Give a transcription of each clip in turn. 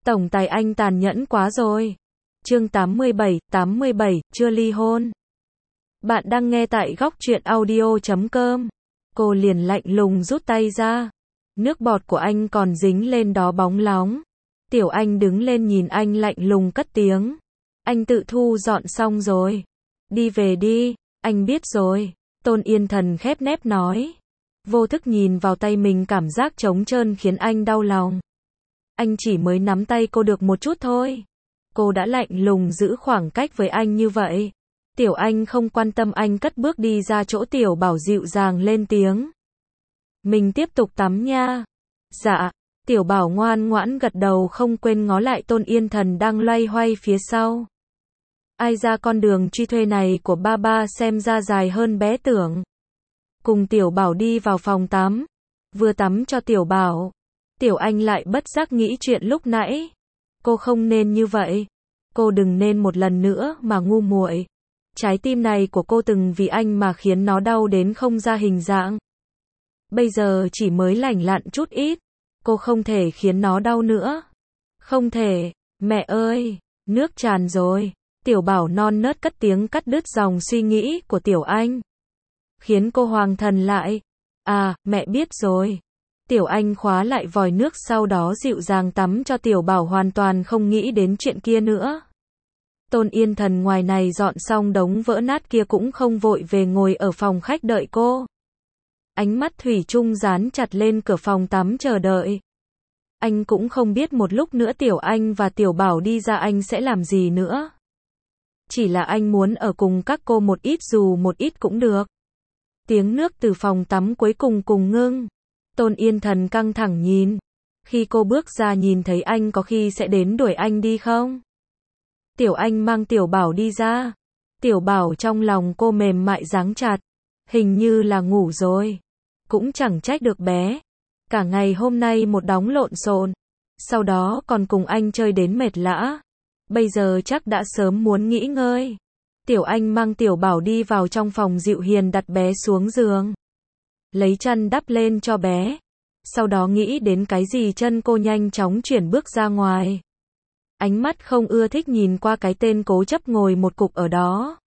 Tổng tài anh tàn nhẫn quá rồi. Chương 87, chưa ly hôn. Bạn đang nghe tại góc truyện audio.com. Cô liền lạnh lùng rút tay ra. Nước bọt của anh còn dính lên đó bóng lóng. Tiểu Anh đứng lên nhìn anh lạnh lùng cất tiếng. Anh tự thu dọn xong rồi. Đi về đi, anh biết rồi. Tôn Yên Thần khép nép nói. Vô thức nhìn vào tay mình, cảm giác trống trơn khiến anh đau lòng. Anh chỉ mới nắm tay cô được một chút thôi. Cô đã lạnh lùng giữ khoảng cách với anh như vậy. Tiểu Anh không quan tâm, anh cất bước đi ra chỗ Tiểu Bảo dịu dàng lên tiếng. Mình tiếp tục tắm nha. Dạ. Tiểu Bảo ngoan ngoãn gật đầu, không quên ngó lại Tôn Yên Thần đang loay hoay phía sau. Ai ra con đường truy thuê này của ba xem ra dài hơn bé tưởng. Cùng Tiểu Bảo đi vào phòng tắm. Vừa tắm cho Tiểu Bảo, Tiểu Anh lại bất giác nghĩ chuyện lúc nãy. Cô không nên như vậy. Cô đừng nên một lần nữa mà ngu muội. Trái tim này của cô từng vì anh mà khiến nó đau đến không ra hình dạng. Bây giờ chỉ mới lành lặn chút ít. Cô không thể khiến nó đau nữa. Không thể. Mẹ ơi, nước tràn rồi. Tiểu Bảo non nớt cất tiếng cắt đứt dòng suy nghĩ của Tiểu Anh. Khiến cô hoàng thần lại. À, mẹ biết rồi. Tiểu Anh khóa lại vòi nước, sau đó dịu dàng tắm cho Tiểu Bảo, hoàn toàn không nghĩ đến chuyện kia nữa. Tôn Yên Thần ngoài này dọn xong đống vỡ nát kia cũng không vội về, ngồi ở phòng khách đợi cô. Ánh mắt thủy chung dán chặt lên cửa phòng tắm chờ đợi. Anh cũng không biết một lúc nữa Tiểu Anh và Tiểu Bảo đi ra anh sẽ làm gì nữa. Chỉ là anh muốn ở cùng các cô một ít, dù một ít cũng được. Tiếng nước từ phòng tắm cuối cùng ngưng. Tôn Yên Thần căng thẳng nhìn. Khi cô bước ra nhìn thấy anh, có khi sẽ đến đuổi anh đi không? Tiểu Anh mang Tiểu Bảo đi ra. Tiểu Bảo trong lòng cô mềm mại dáng chặt. Hình như là ngủ rồi. Cũng chẳng trách được bé. Cả ngày hôm nay một đống lộn xộn. Sau đó còn cùng anh chơi đến mệt lã. Bây giờ chắc đã sớm muốn nghỉ ngơi. Tiểu Anh mang Tiểu Bảo đi vào trong phòng, dịu hiền đặt bé xuống giường. Lấy chăn đắp lên cho bé. Sau đó nghĩ đến cái gì, chân cô nhanh chóng chuyển bước ra ngoài. Ánh mắt không ưa thích nhìn qua cái tên cố chấp ngồi một cục ở đó.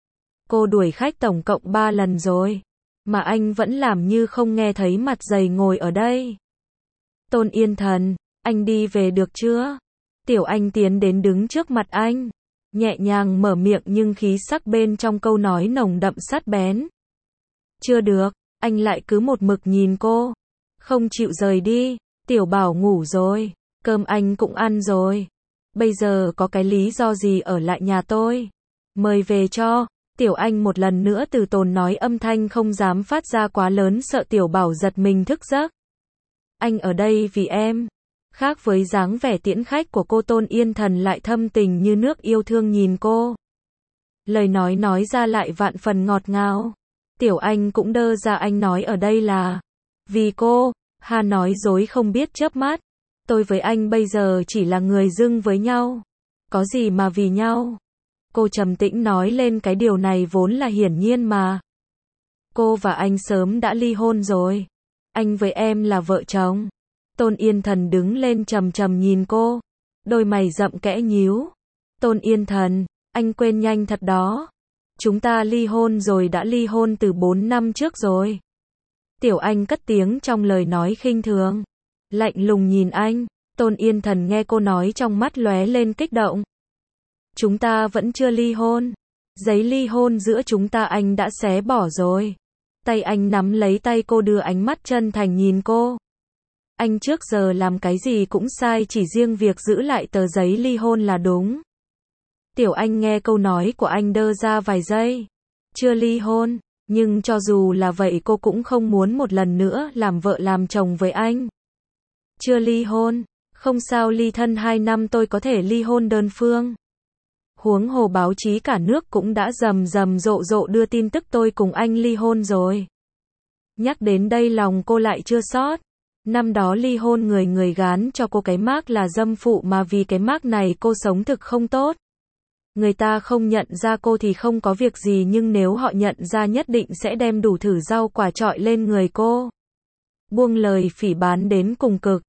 Cô đuổi khách tổng cộng 3 lần rồi. Mà anh vẫn làm như không nghe thấy, mặt dày ngồi ở đây. Tôn Yên Thần, anh đi về được chưa? Tiểu Anh tiến đến đứng trước mặt anh. Nhẹ nhàng mở miệng nhưng khí sắc bên trong câu nói nồng đậm sắc bén. Chưa được. Anh lại cứ một mực nhìn cô. Không chịu rời đi. Tiểu Bảo ngủ rồi. Cơm anh cũng ăn rồi. Bây giờ có cái lý do gì ở lại nhà tôi? Mời về cho. Tiểu Anh một lần nữa từ tốn nói, âm thanh không dám phát ra quá lớn, sợ Tiểu Bảo giật mình thức giấc. Anh ở đây vì em. Khác với dáng vẻ tiễn khách của cô, Tôn Yên Thần lại thâm tình như nước, yêu thương nhìn cô. Lời nói ra lại vạn phần ngọt ngào. Tiểu Anh cũng đơ ra, anh nói ở đây là vì cô. Hà nói dối không biết chớp mắt. Tôi với anh bây giờ chỉ là người dưng với nhau. Có gì mà vì nhau. Cô trầm tĩnh nói lên, cái điều này vốn là hiển nhiên mà. Cô và anh sớm đã ly hôn rồi. Anh với em là vợ chồng. Tôn Yên Thần đứng lên trầm trầm nhìn cô. Đôi mày rậm kẽ nhíu. Tôn Yên Thần, anh quên nhanh thật đó. Chúng ta ly hôn rồi, đã ly hôn từ 4 năm trước rồi. Tiểu Anh cất tiếng trong lời nói khinh thường. Lạnh lùng nhìn anh. Tôn Yên Thần nghe cô nói, trong mắt lóe lên kích động. Chúng ta vẫn chưa ly hôn. Giấy ly hôn giữa chúng ta anh đã xé bỏ rồi. Tay anh nắm lấy tay cô, đưa ánh mắt chân thành nhìn cô. Anh trước giờ làm cái gì cũng sai, chỉ riêng việc giữ lại tờ giấy ly hôn là đúng. Tiểu Anh nghe câu nói của anh đơ ra vài giây. Chưa ly hôn, nhưng cho dù là vậy cô cũng không muốn một lần nữa làm vợ làm chồng với anh. Chưa ly hôn, không sao, ly thân 2 năm tôi có thể ly hôn đơn phương. Huống hồ báo chí cả nước cũng đã rầm rầm rộ rộ đưa tin tức tôi cùng anh ly hôn rồi. Nhắc đến đây lòng cô lại chua xót. Năm đó ly hôn người gán cho cô cái mác là dâm phụ, mà vì cái mác này cô sống thực không tốt. Người ta không nhận ra cô thì không có việc gì, nhưng nếu họ nhận ra nhất định sẽ đem đủ thử rau quả trọi lên người cô. Buông lời phỉ báng đến cùng cực.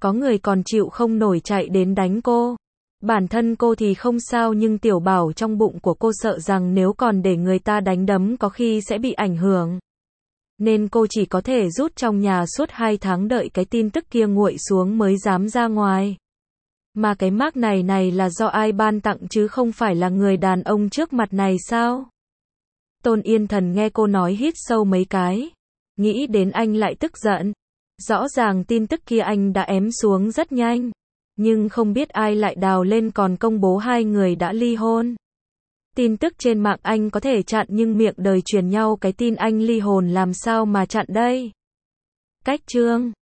có người còn chịu không nổi chạy đến đánh cô. Bản thân cô thì không sao nhưng tiểu bảo trong bụng của cô sợ rằng nếu còn để người ta đánh đấm có khi sẽ bị ảnh hưởng. Nên cô chỉ có thể rút trong nhà suốt 2 tháng đợi cái tin tức kia nguội xuống mới dám ra ngoài. Mà cái mác này là do ai ban tặng chứ không phải là người đàn ông trước mặt này sao? Tôn Yên Thần nghe cô nói hít sâu mấy cái. Nghĩ đến anh lại tức giận. Rõ ràng tin tức kia anh đã ém xuống rất nhanh. Nhưng không biết ai lại đào lên còn công bố hai người đã ly hôn. Tin tức trên mạng anh có thể chặn nhưng miệng đời truyền nhau cái tin anh ly hôn làm sao mà chặn đây? Cách chương